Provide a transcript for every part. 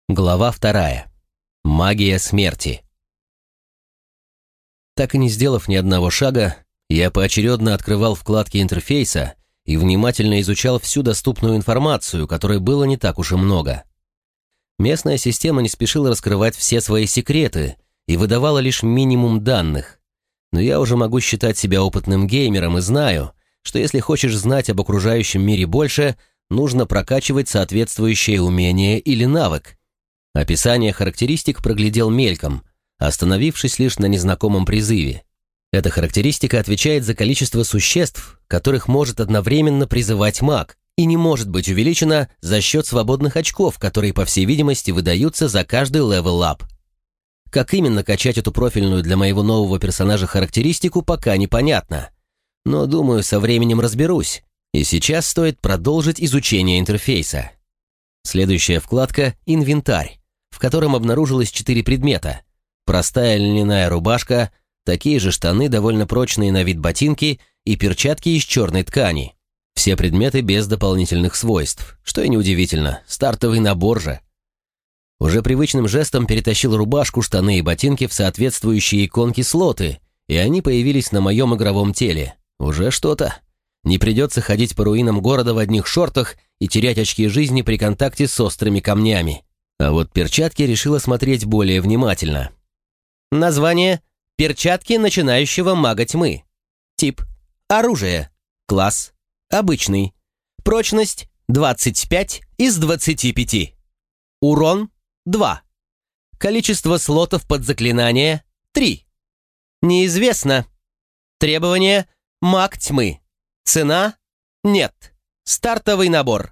Глава 2. Магия смерти. Так и не сделав ни одного шага, я поочередно открывал вкладки интерфейса и внимательно изучал всю доступную информацию, которой было не так уж и много. Местная система не спешила раскрывать все свои секреты и выдавала лишь минимум данных. Но я уже могу считать себя опытным геймером и знаю, что если хочешь знать об окружающем мире больше, нужно прокачивать соответствующее умение или навык. Описание характеристик проглядел мельком, остановившись лишь на незнакомом призыве. Эта характеристика отвечает за количество существ, которых может одновременно призывать маг, и не может быть увеличена за счет свободных очков, которые, по всей видимости, выдаются за каждый левел-ап. Как именно качать эту профильную для моего нового персонажа характеристику, пока непонятно. Но, думаю, со временем разберусь, и сейчас стоит продолжить изучение интерфейса. Следующая вкладка «Инвентарь», в котором обнаружилось 4 предмета. Простая льняная рубашка, такие же штаны, довольно прочные на вид ботинки и перчатки из черной ткани. Все предметы без дополнительных свойств, что и неудивительно, стартовый набор же. Уже привычным жестом перетащил рубашку, штаны и ботинки в соответствующие иконки-слоты, и они появились на моем игровом теле. Уже что-то. Не придется ходить по руинам города в одних шортах и терять очки жизни при контакте с острыми камнями. А вот перчатки решила смотреть более внимательно. Название – перчатки начинающего мага тьмы. Тип – оружие. Класс – обычный. Прочность – 25 из 25. Урон – 2. Количество слотов под заклинание – 3. Неизвестно. Требования – маг тьмы. Цена – нет. Стартовый набор.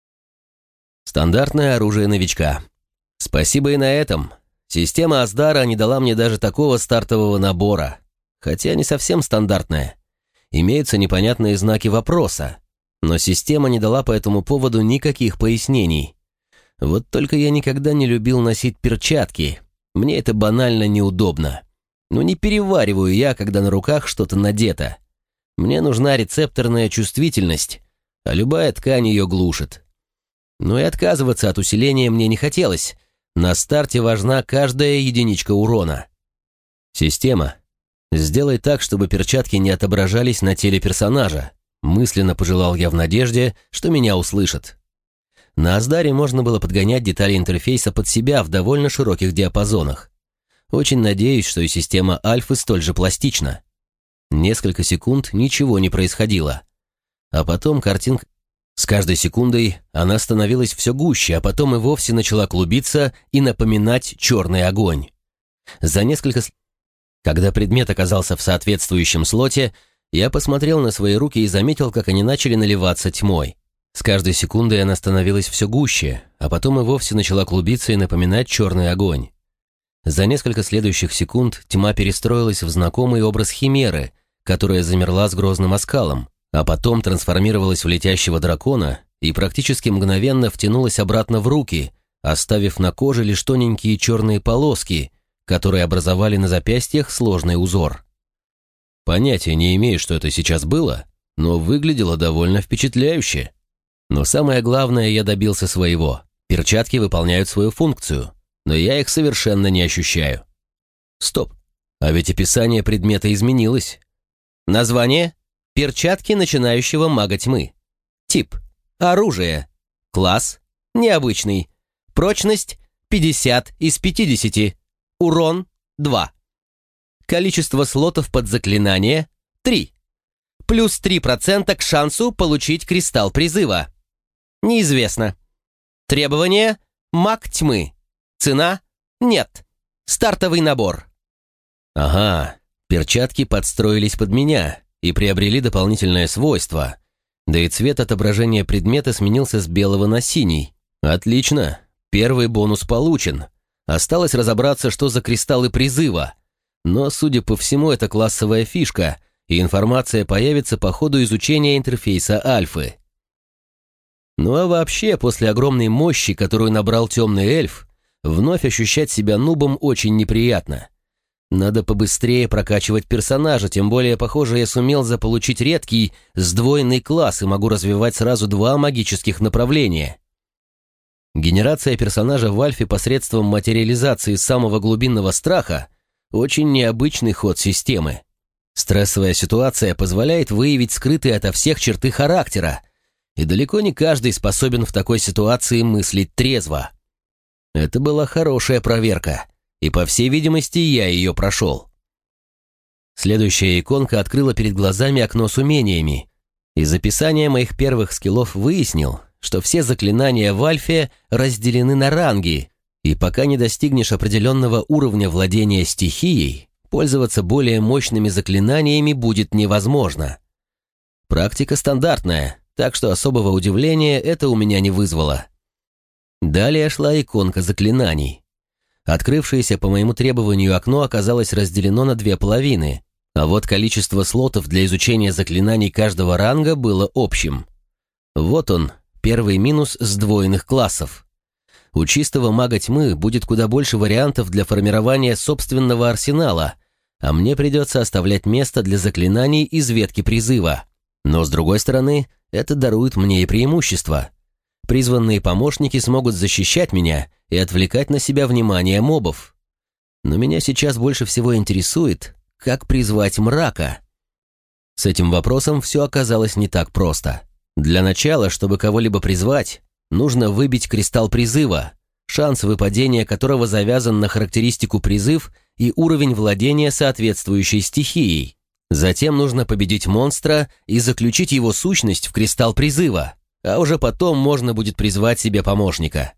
Стандартное оружие новичка. Спасибо и на этом. Система Аздара не дала мне даже такого стартового набора. Хотя не совсем стандартное. Имеются непонятные знаки вопроса. Но система не дала по этому поводу никаких пояснений. Вот только я никогда не любил носить перчатки. Мне это банально неудобно. Но не перевариваю я, когда на руках что-то надето. Мне нужна рецепторная чувствительность, а любая ткань ее глушит. Но и отказываться от усиления мне не хотелось. На старте важна каждая единичка урона. Система, сделай так, чтобы перчатки не отображались на теле персонажа. Мысленно пожелал я в надежде, что меня услышат. На Аздаре можно было подгонять детали интерфейса под себя в довольно широких диапазонах. Очень надеюсь, что и система Альфы столь же пластична. Несколько секунд ничего не происходило. А потом картинка... С каждой секундой она становилась все гуще, а потом и вовсе начала клубиться и напоминать черный огонь. Когда предмет оказался в соответствующем слоте, я посмотрел на свои руки и заметил, как они начали наливаться тьмой. С каждой секундой она становилась все гуще, а потом и вовсе начала клубиться и напоминать черный огонь. За несколько следующих секунд тьма перестроилась в знакомый образ химеры, которая замерла с грозным оскалом, а потом трансформировалась в летящего дракона и практически мгновенно втянулась обратно в руки, оставив на коже лишь тоненькие черные полоски, которые образовали на запястьях сложный узор. Понятия не имею, что это сейчас было, но выглядело довольно впечатляюще. Но самое главное, я добился своего. Перчатки выполняют свою функцию, но я их совершенно не ощущаю. Стоп, а ведь описание предмета изменилось. Название – перчатки начинающего мага тьмы. Тип – оружие. Класс – необычный. Прочность – 50 из 50. Урон – 2. Количество слотов под заклинание – 3. Плюс 3% к шансу получить кристалл призыва. Неизвестно. Требования – маг тьмы. Цена – нет. Стартовый набор. Ага, перчатки подстроились под меня и приобрели дополнительное свойство. Да и цвет отображения предмета сменился с белого на синий. Отлично, первый бонус получен. Осталось разобраться, что за кристаллы призыва. Но, судя по всему, это классовая фишка, и информация появится по ходу изучения интерфейса Альфы. Ну а вообще, после огромной мощи, которую набрал темный эльф, вновь ощущать себя нубом очень неприятно. Надо побыстрее прокачивать персонажа, тем более, похоже, я сумел заполучить редкий сдвоенный класс и могу развивать сразу 2 магических направления. Генерация персонажа в Альфе посредством материализации самого глубинного страха – очень необычный ход системы. Стрессовая ситуация позволяет выявить скрытые ото всех черты характера, и далеко не каждый способен в такой ситуации мыслить трезво. Это была хорошая проверка, и, по всей видимости, я ее прошел. Следующая иконка открыла перед глазами окно с умениями. Из описания моих первых скиллов выяснил, что все заклинания в Альфе разделены на ранги, и пока не достигнешь определенного уровня владения стихией, пользоваться более мощными заклинаниями будет невозможно. Практика стандартная, так что особого удивления это у меня не вызвало. Далее шла иконка заклинаний. Открывшееся по моему требованию окно оказалось разделено на две половины, а вот количество слотов для изучения заклинаний каждого ранга было общим. Вот он, первый минус сдвоенных классов. У чистого мага тьмы будет куда больше вариантов для формирования собственного арсенала, а мне придется оставлять место для заклинаний из ветки призыва. Но, с другой стороны, это дарует мне и преимущество. Призванные помощники смогут защищать меня и отвлекать на себя внимание мобов. Но меня сейчас больше всего интересует, как призвать мрака. С этим вопросом все оказалось не так просто. Для начала, чтобы кого-либо призвать, нужно выбить кристалл призыва, шанс выпадения которого завязан на характеристику призыв и уровень владения соответствующей стихией. Затем нужно победить монстра и заключить его сущность в кристалл призыва, а уже потом можно будет призвать себе помощника.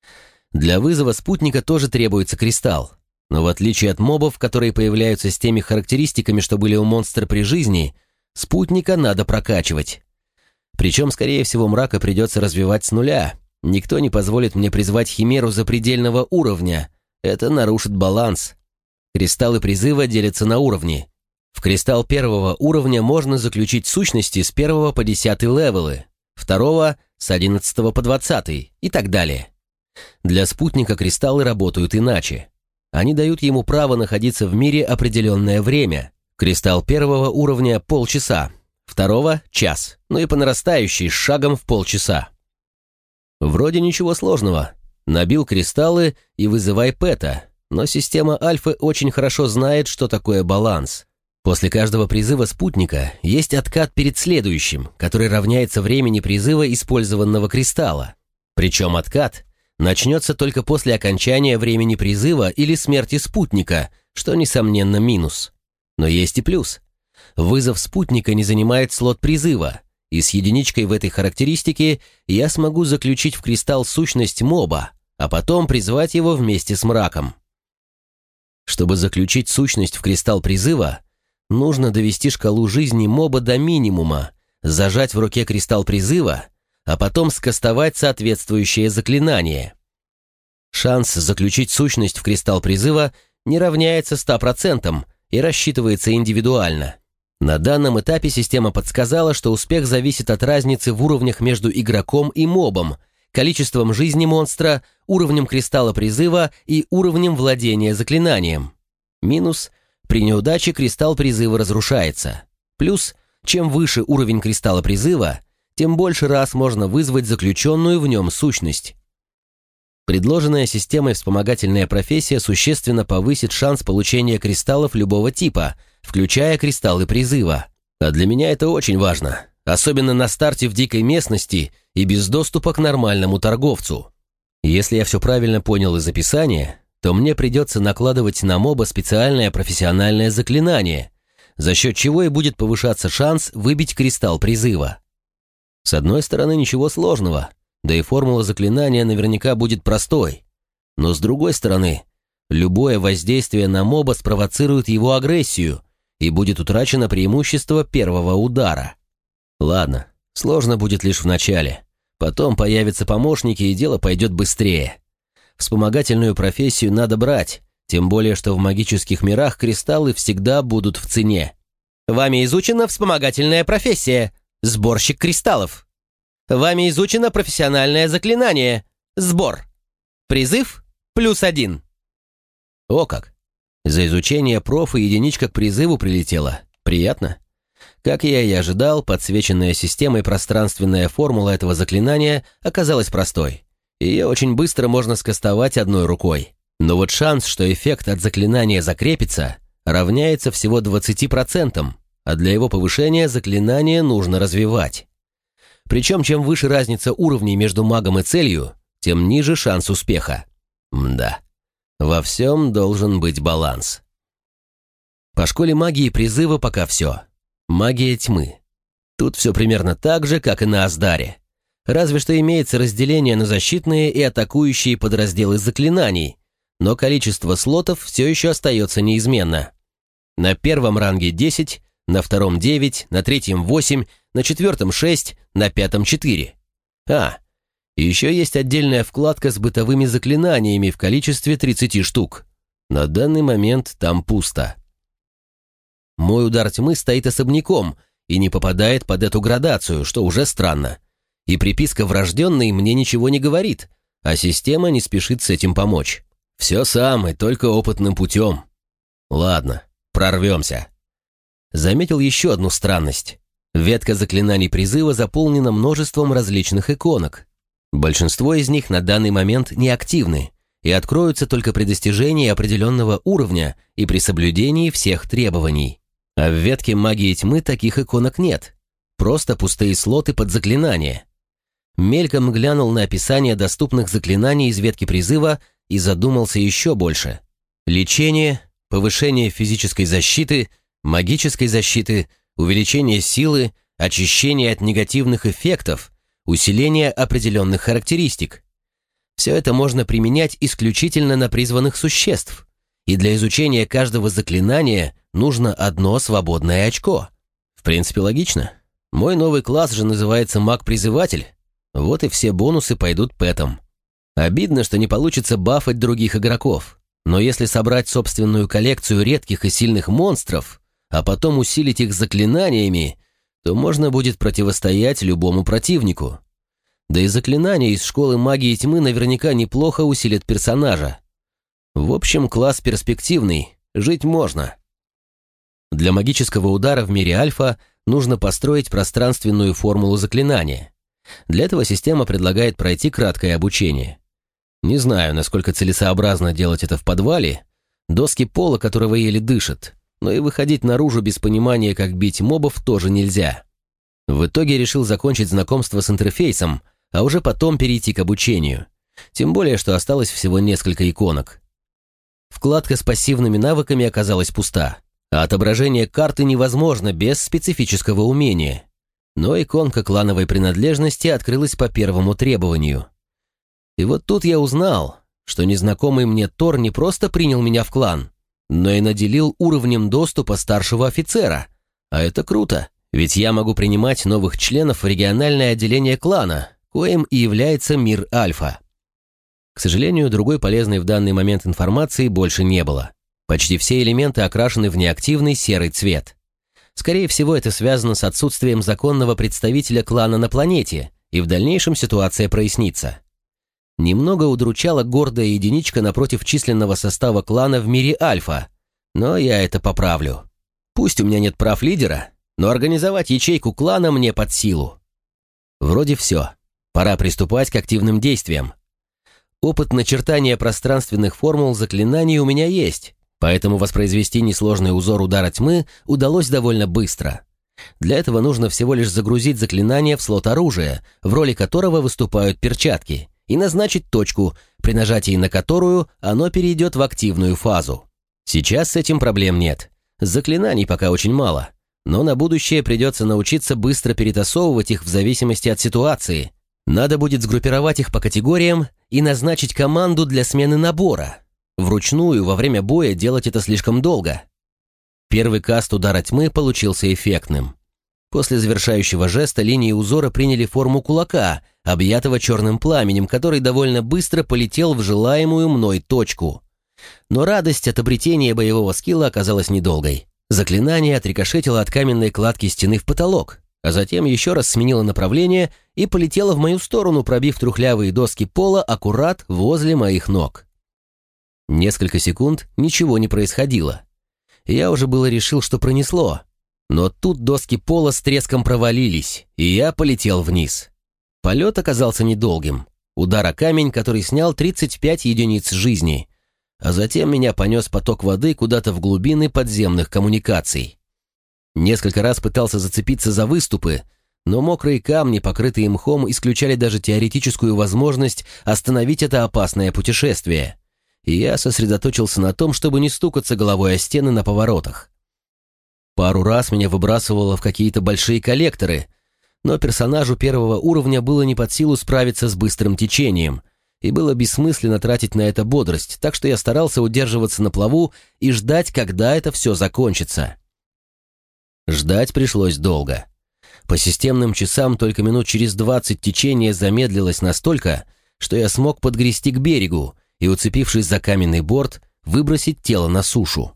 Для вызова спутника тоже требуется кристалл, но в отличие от мобов, которые появляются с теми характеристиками, что были у монстра при жизни, спутника надо прокачивать. Причем, скорее всего, мрака придется развивать с нуля. Никто не позволит мне призвать химеру запредельного уровня. Это нарушит баланс. Кристаллы призыва делятся на уровни. В кристалл первого уровня можно заключить сущности с 1 по 10 левелы, второго с 11 по 20 и так далее. Для спутника кристаллы работают иначе. Они дают ему право находиться в мире определенное время. Кристалл первого уровня – полчаса, второго – час, ну и по нарастающей с шагом в полчаса. Вроде ничего сложного. Набил кристаллы и вызывай пэта, но система Альфы очень хорошо знает, что такое баланс. После каждого призыва спутника есть откат перед следующим, который равняется времени призыва использованного кристалла. Причем откат начнется только после окончания времени призыва или смерти спутника, что, несомненно, минус. Но есть и плюс. Вызов спутника не занимает слот призыва, и с единичкой в этой характеристике я смогу заключить в кристалл сущность моба, а потом призвать его вместе с мраком. Чтобы заключить сущность в кристалл призыва, нужно довести шкалу жизни моба до минимума, зажать в руке кристалл призыва, а потом скастовать соответствующее заклинание. Шанс заключить сущность в кристалл призыва не равняется 100% и рассчитывается индивидуально. На данном этапе система подсказала, что успех зависит от разницы в уровнях между игроком и мобом, количеством жизни монстра, уровнем кристалла призыва и уровнем владения заклинанием. Минус – при неудаче кристалл призыва разрушается. Плюс, чем выше уровень кристалла призыва, тем больше раз можно вызвать заключенную в нем сущность. Предложенная системой вспомогательная профессия существенно повысит шанс получения кристаллов любого типа, включая кристаллы призыва. А для меня это очень важно, особенно на старте в дикой местности и без доступа к нормальному торговцу. Если я все правильно понял из описания, то мне придется накладывать на моба специальное профессиональное заклинание, за счет чего и будет повышаться шанс выбить кристалл призыва. С одной стороны, ничего сложного, да и формула заклинания наверняка будет простой. Но с другой стороны, любое воздействие на моба спровоцирует его агрессию, и будет утрачено преимущество первого удара. Ладно, сложно будет лишь в начале. Потом появятся помощники, и дело пойдет быстрее. Вспомогательную профессию надо брать, тем более, что в магических мирах кристаллы всегда будут в цене. Вами изучена вспомогательная профессия – сборщик кристаллов. Вами изучено профессиональное заклинание – сбор. Призыв – +1. О как! За изучение профа единичка к призыву прилетела. Приятно. Как я и ожидал, подсвеченная системой пространственная формула этого заклинания оказалась простой. Ее очень быстро можно скастовать одной рукой. Но вот шанс, что эффект от заклинания закрепится, равняется всего 20%, а для его повышения заклинание нужно развивать. Причем, чем выше разница уровней между магом и целью, тем ниже шанс успеха. Мда. Во всем должен быть баланс. По школе магии призыва пока все. Магия тьмы. Тут все примерно так же, как и на Аздаре. Разве что имеется разделение на защитные и атакующие подразделы заклинаний, но количество слотов все еще остается неизменно. На первом ранге 10, на втором 9, на третьем 8, на четвертом 6, на пятом 4. Еще есть отдельная вкладка с бытовыми заклинаниями в количестве 30 штук. На данный момент там пусто. Мой удар тьмы стоит особняком и не попадает под эту градацию, что уже странно. И приписка «врожденный» мне ничего не говорит, а система не спешит с этим помочь. Все сам и только опытным путем. Ладно, прорвемся. Заметил еще одну странность. Ветка заклинаний призыва заполнена множеством различных иконок. Большинство из них на данный момент неактивны и откроются только при достижении определенного уровня и при соблюдении всех требований. А в ветке магии тьмы таких иконок нет. Просто пустые слоты под заклинания. Мельком глянул на описание доступных заклинаний из ветки призыва и задумался еще больше. Лечение, повышение физической защиты, магической защиты, увеличение силы, очищение от негативных эффектов, усиление определенных характеристик. Все это можно применять исключительно на призванных существ, и для изучения каждого заклинания нужно одно свободное очко. В принципе, логично. Мой новый класс же называется маг-призыватель, вот и все бонусы пойдут пэтом. Обидно, что не получится бафать других игроков, но если собрать собственную коллекцию редких и сильных монстров, а потом усилить их заклинаниями, то можно будет противостоять любому противнику. Да и заклинания из школы магии тьмы наверняка неплохо усилят персонажа. В общем, класс перспективный, жить можно. Для магического удара в мире альфа нужно построить пространственную формулу заклинания. Для этого система предлагает пройти краткое обучение. Не знаю, насколько целесообразно делать это в подвале, доски пола которого еле дышат, но и выходить наружу без понимания, как бить мобов, тоже нельзя. В итоге решил закончить знакомство с интерфейсом, а уже потом перейти к обучению. Тем более, что осталось всего несколько иконок. Вкладка с пассивными навыками оказалась пуста, а отображение карты невозможно без специфического умения. Но иконка клановой принадлежности открылась по первому требованию. И вот тут я узнал, что незнакомый мне Тор не просто принял меня в клан, но и наделил уровнем доступа старшего офицера. А это круто, ведь я могу принимать новых членов в региональное отделение клана, коим и является мир Альфа. К сожалению, другой полезной в данный момент информации больше не было. Почти все элементы окрашены в неактивный серый цвет. Скорее всего, это связано с отсутствием законного представителя клана на планете, и в дальнейшем ситуация прояснится. Немного удручала гордая единичка напротив численного состава клана в мире Альфа, но я это поправлю. Пусть у меня нет прав лидера, но организовать ячейку клана мне под силу. Вроде все. Пора приступать к активным действиям. Опыт начертания пространственных формул заклинаний у меня есть, поэтому воспроизвести несложный узор удара тьмы удалось довольно быстро. Для этого нужно всего лишь загрузить заклинание в слот оружия, в роли которого выступают перчатки, и назначить точку, при нажатии на которую оно перейдет в активную фазу. Сейчас с этим проблем нет. Заклинаний пока очень мало, но на будущее придется научиться быстро перетасовывать их в зависимости от ситуации. Надо будет сгруппировать их по категориям и назначить команду для смены набора. Вручную во время боя делать это слишком долго. Первый каст удара тьмы получился эффектным. После завершающего жеста линии узора приняли форму кулака, объятого черным пламенем, который довольно быстро полетел в желаемую мной точку. Но радость от обретения боевого скилла оказалась недолгой. Заклинание отрикошетило от каменной кладки стены в потолок, а затем еще раз сменило направление и полетело в мою сторону, пробив трухлявые доски пола аккурат возле моих ног. Несколько секунд ничего не происходило. Я уже было решил, что пронесло, но тут доски пола с треском провалились, и я полетел вниз. Полет оказался недолгим. Удар о камень, который снял 35 единиц жизни. А затем меня понес поток воды куда-то в глубины подземных коммуникаций. Несколько раз пытался зацепиться за выступы, но мокрые камни, покрытые мхом, исключали даже теоретическую возможность остановить это опасное путешествие. И я сосредоточился на том, чтобы не стукаться головой о стены на поворотах. Пару раз меня выбрасывало в какие-то большие коллекторы, но персонажу первого уровня было не под силу справиться с быстрым течением, и было бессмысленно тратить на это бодрость, так что я старался удерживаться на плаву и ждать, когда это все закончится. Ждать пришлось долго. По системным часам только минут через 20 течение замедлилось настолько, что я смог подгрести к берегу и, уцепившись за каменный борт, выбросить тело на сушу.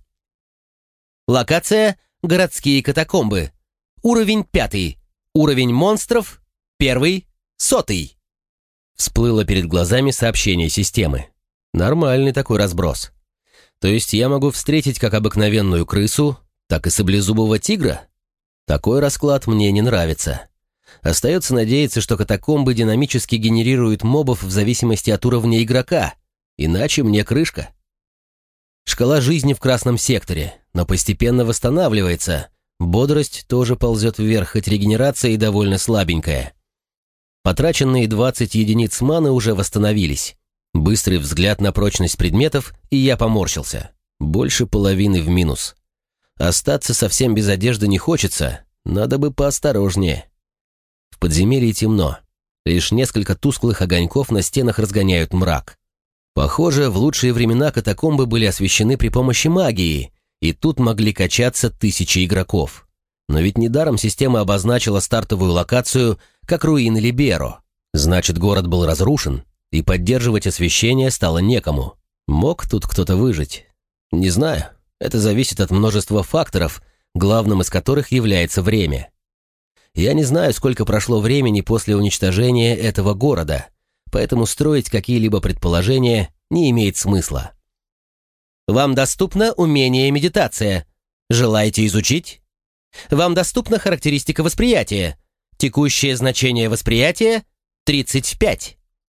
Локация — городские катакомбы. Уровень 5. Уровень монстров — 1, 100. Всплыло перед глазами сообщение системы. Нормальный такой разброс. То есть я могу встретить как обыкновенную крысу, так и саблезубого тигра? Такой расклад мне не нравится. Остается надеяться, что катакомбы динамически генерируют мобов в зависимости от уровня игрока, иначе мне крышка. Шкала жизни в красном секторе, но постепенно восстанавливается. Бодрость тоже ползет вверх, хоть регенерация и довольно слабенькая. Потраченные 20 единиц маны уже восстановились. Быстрый взгляд на прочность предметов, и я поморщился. Больше половины в минус. Остаться совсем без одежды не хочется, надо бы поосторожнее. В подземелье темно. Лишь несколько тусклых огоньков на стенах разгоняют мрак. Похоже, в лучшие времена катакомбы были освещены при помощи магии, и тут могли качаться тысячи игроков. Но ведь недаром система обозначила стартовую локацию как руины Либеро. Значит, город был разрушен, и поддерживать освещение стало некому. Мог тут кто-то выжить? Не знаю. Это зависит от множества факторов, главным из которых является время. Я не знаю, сколько прошло времени после уничтожения этого города, поэтому строить какие-либо предположения не имеет смысла. Вам доступно умение медитация. Желаете изучить? Вам доступна характеристика восприятия. Текущее значение восприятия — 35.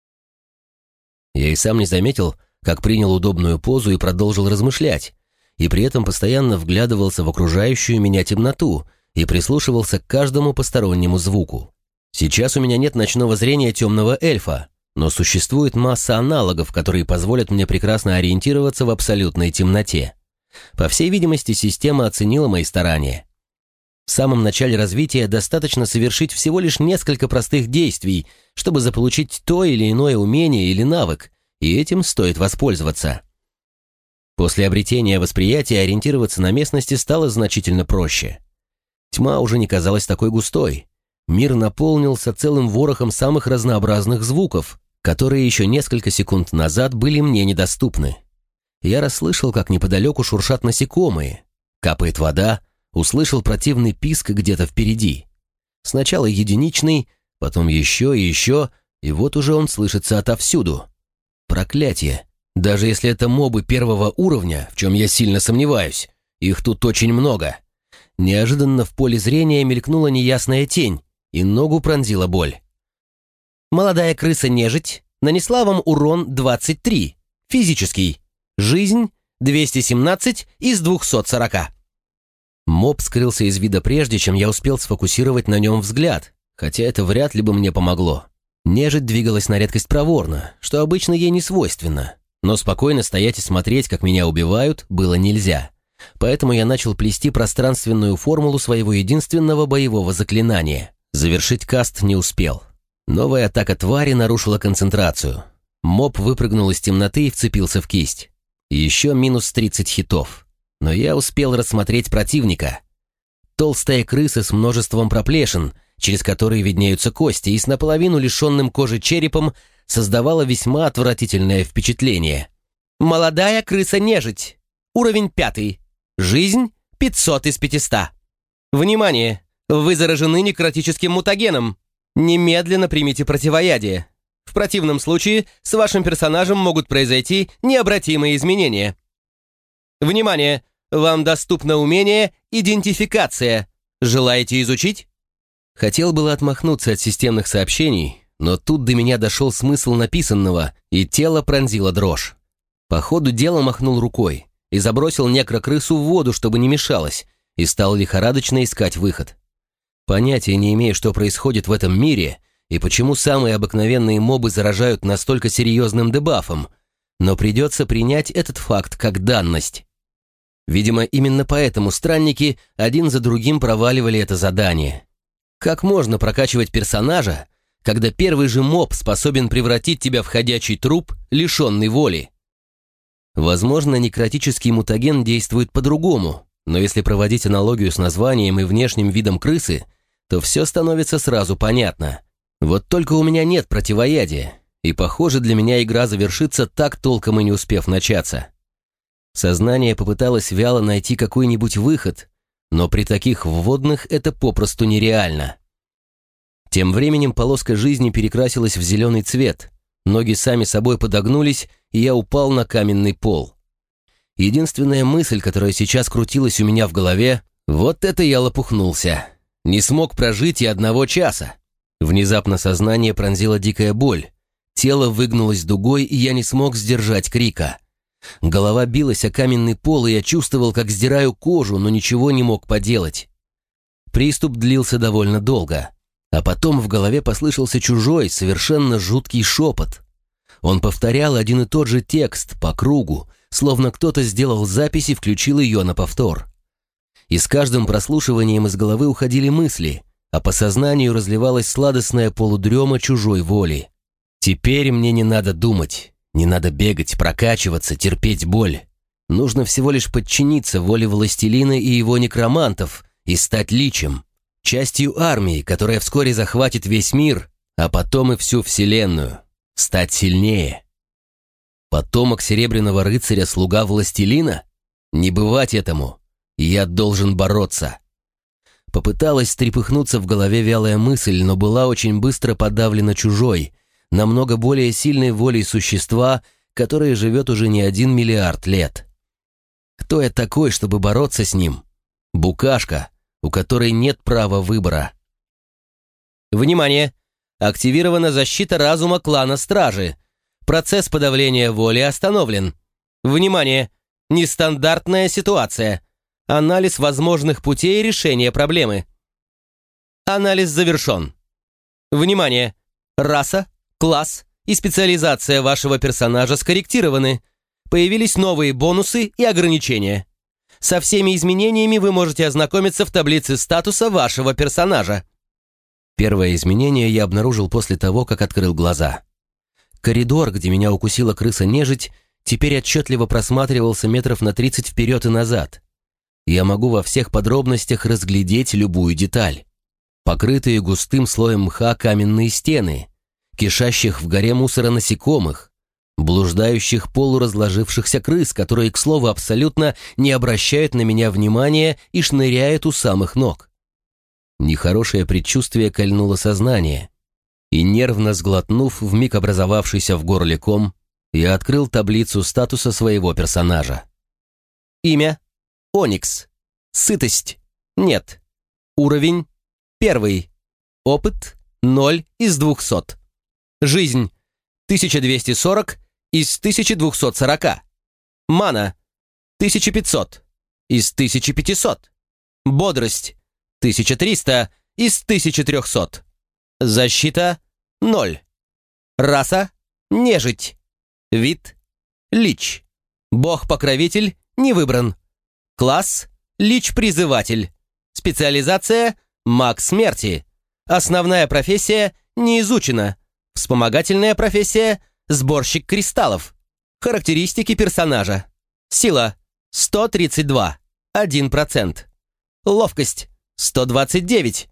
Я и сам не заметил, как принял удобную позу и продолжил размышлять, и при этом постоянно вглядывался в окружающую меня темноту и прислушивался к каждому постороннему звуку. Сейчас у меня нет ночного зрения темного эльфа, но существует масса аналогов, которые позволят мне прекрасно ориентироваться в абсолютной темноте. По всей видимости, система оценила мои старания. В самом начале развития достаточно совершить всего лишь несколько простых действий, чтобы заполучить то или иное умение или навык, и этим стоит воспользоваться. После обретения восприятия ориентироваться на местности стало значительно проще. Тьма уже не казалась такой густой. Мир наполнился целым ворохом самых разнообразных звуков, которые еще несколько секунд назад были мне недоступны. Я расслышал, как неподалеку шуршат насекомые, капает вода, услышал противный писк где-то впереди. Сначала единичный, потом еще и еще, и вот уже он слышится отовсюду. Проклятие! Даже если это мобы первого уровня, в чем я сильно сомневаюсь, их тут очень много. Неожиданно в поле зрения мелькнула неясная тень, и ногу пронзила боль. Молодая крыса-нежить нанесла вам урон 23, физический. Жизнь 217 из 240. Моб скрылся из вида прежде, чем я успел сфокусировать на нем взгляд, хотя это вряд ли бы мне помогло. Нежить двигалась на редкость проворно, что обычно ей не свойственно, но спокойно стоять и смотреть, как меня убивают, было нельзя. Поэтому я начал плести пространственную формулу своего единственного боевого заклинания. Завершить каст не успел. Новая атака твари нарушила концентрацию. Моб выпрыгнул из темноты и вцепился в кисть. Еще минус 30 хитов. Но я успел рассмотреть противника. Толстая крыса с множеством проплешин, через которые виднеются кости, и с наполовину лишенным кожи черепом создавала весьма отвратительное впечатление. Молодая крыса-нежить. Уровень 5. Жизнь 500 из 500. Внимание! Вы заражены некротическим мутагеном. Немедленно примите противоядие. В противном случае с вашим персонажем могут произойти необратимые изменения. Внимание! Вам доступно умение «Идентификация». Желаете изучить? Хотел было отмахнуться от системных сообщений, но тут до меня дошел смысл написанного, и тело пронзило дрожь. По ходу дела махнул рукой и забросил некрокрысу в воду, чтобы не мешалось, и стал лихорадочно искать выход. Понятия не имею, что происходит в этом мире и почему самые обыкновенные мобы заражают настолько серьезным дебафом, но придется принять этот факт как данность. Видимо, именно поэтому странники один за другим проваливали это задание. Как можно прокачивать персонажа, когда первый же моб способен превратить тебя в ходячий труп, лишенный воли? Возможно, некротический мутаген действует по-другому, но если проводить аналогию с названием и внешним видом крысы, то все становится сразу понятно. Вот только у меня нет противоядия, и, похоже, для меня игра завершится так, толком и не успев начаться. Сознание попыталось вяло найти какой-нибудь выход, но при таких вводных это попросту нереально. Тем временем полоска жизни перекрасилась в зеленый цвет, ноги сами собой подогнулись, и я упал на каменный пол. Единственная мысль, которая сейчас крутилась у меня в голове, вот это я лопухнулся. Не смог прожить и 1 часа. Внезапно сознание пронзила дикая боль. Тело выгнулось дугой, и я не смог сдержать крика. Голова билась о каменный пол, и я чувствовал, как сдираю кожу, но ничего не мог поделать. Приступ длился довольно долго, а потом в голове послышался чужой, совершенно жуткий шепот. Он повторял один и тот же текст по кругу, словно кто-то сделал запись и включил ее на повтор. И с каждым прослушиванием из головы уходили мысли, а по сознанию разливалась сладостная полудрема чужой воли. Теперь мне не надо думать. Не надо бегать, прокачиваться, терпеть боль. Нужно всего лишь подчиниться воле властелина и его некромантов и стать личем, частью армии, которая вскоре захватит весь мир, а потом и всю вселенную. Стать сильнее. Потомок Серебряного рыцаря, слуга властелина? Не бывать этому. Я должен бороться. Попыталась трепыхнуться в голове вялая мысль, но была очень быстро подавлена чужой, намного более сильной волей существа, которое живет уже не 1 миллиард лет. Кто я такой, чтобы бороться с ним? Букашка, у которой нет права выбора. Внимание! Активирована защита разума клана Стражи. Процесс подавления воли остановлен. Внимание! Нестандартная ситуация. Анализ возможных путей решения проблемы. Анализ завершен. Внимание! Раса, класс и специализация вашего персонажа скорректированы. Появились новые бонусы и ограничения. Со всеми изменениями вы можете ознакомиться в таблице статуса вашего персонажа. Первое изменение я обнаружил после того, как открыл глаза. Коридор, где меня укусила крыса-нежить, теперь отчетливо просматривался метров на 30 вперед и назад. Я могу во всех подробностях разглядеть любую деталь. Покрытые густым слоем мха каменные стены, кишащих в горе мусора насекомых, блуждающих полуразложившихся крыс, которые, к слову, абсолютно не обращают на меня внимания и шныряют у самых ног. Нехорошее предчувствие кольнуло сознание, и, нервно сглотнув вмиг образовавшийся в горле ком, я открыл таблицу статуса своего персонажа. Имя — Оникс. Сытость — нет. Уровень — 1. Опыт — 0 из 200. Жизнь — 1240 из 1240. Мана — 1500 из 1500. Бодрость — 1300 из 1300. Защита — 0. Раса — нежить. Вид — лич. Бог-покровитель не выбран. Класс — лич-призыватель. Специализация — маг смерти. Основная профессия не изучена. Вспомогательная профессия — сборщик кристаллов. Характеристики персонажа. Сила — 132, 1%. Ловкость — 129,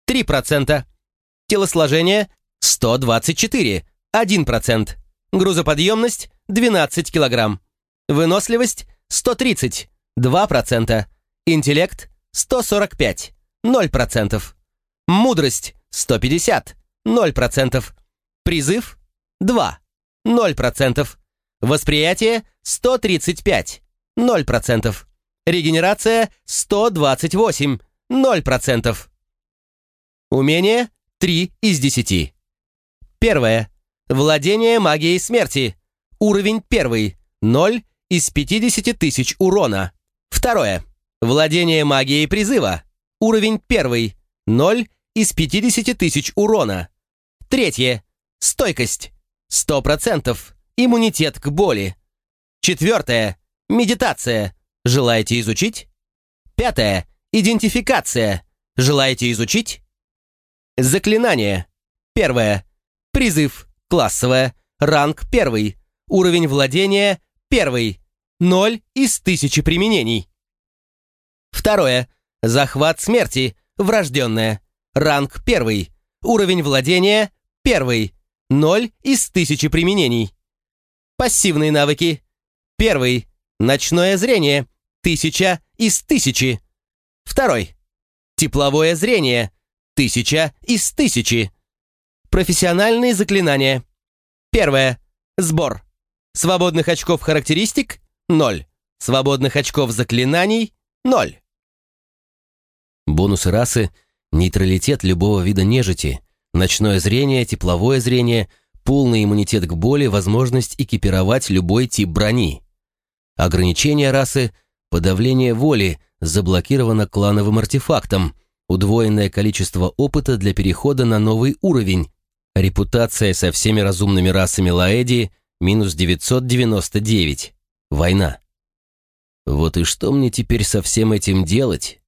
3%. Телосложение — 124, 1%. Грузоподъемность — 12 килограмм. Выносливость — 130, 2%. Интеллект — 145, 0%. Мудрость — 150, 0%. Призыв — 2, 0%. Восприятие — 135, 0%. Регенерация — 128, 0%. Умение — 3 из 10. Первое. Владение магией смерти. Уровень 1. 0 из 50 тысяч урона. Второе. Владение магией призыва. Уровень 1. 0 из 50 тысяч урона. Третье. Стойкость. 100%. Иммунитет к боли. Четвертое. Медитация. Желаете изучить? Пятое. Идентификация. Желаете изучить? Заклинание. Первое. Призыв. Классовое. Ранг 1. Уровень владения 1. 0 из 1000 применений. Второе. Захват смерти. Врожденное. Ранг 1. Уровень владения 1. 0 из 1000 применений. Пассивные навыки. Первый. Ночное зрение. 1000 из 1000. Второй. Тепловое зрение. 1000 из 1000. Профессиональные заклинания. Первое. Сбор. Свободных очков характеристик – 0. Свободных очков заклинаний – 0. Бонусы расы – нейтралитет любого вида нежити, ночное зрение, тепловое зрение, полный иммунитет к боли, возможность экипировать любой тип брони. Ограничение расы – подавление воли, заблокировано клановым артефактом, удвоенное количество опыта для перехода на новый уровень, репутация со всеми разумными расами Лаэдии – минус 999. Война. Вот и что мне теперь со всем этим делать?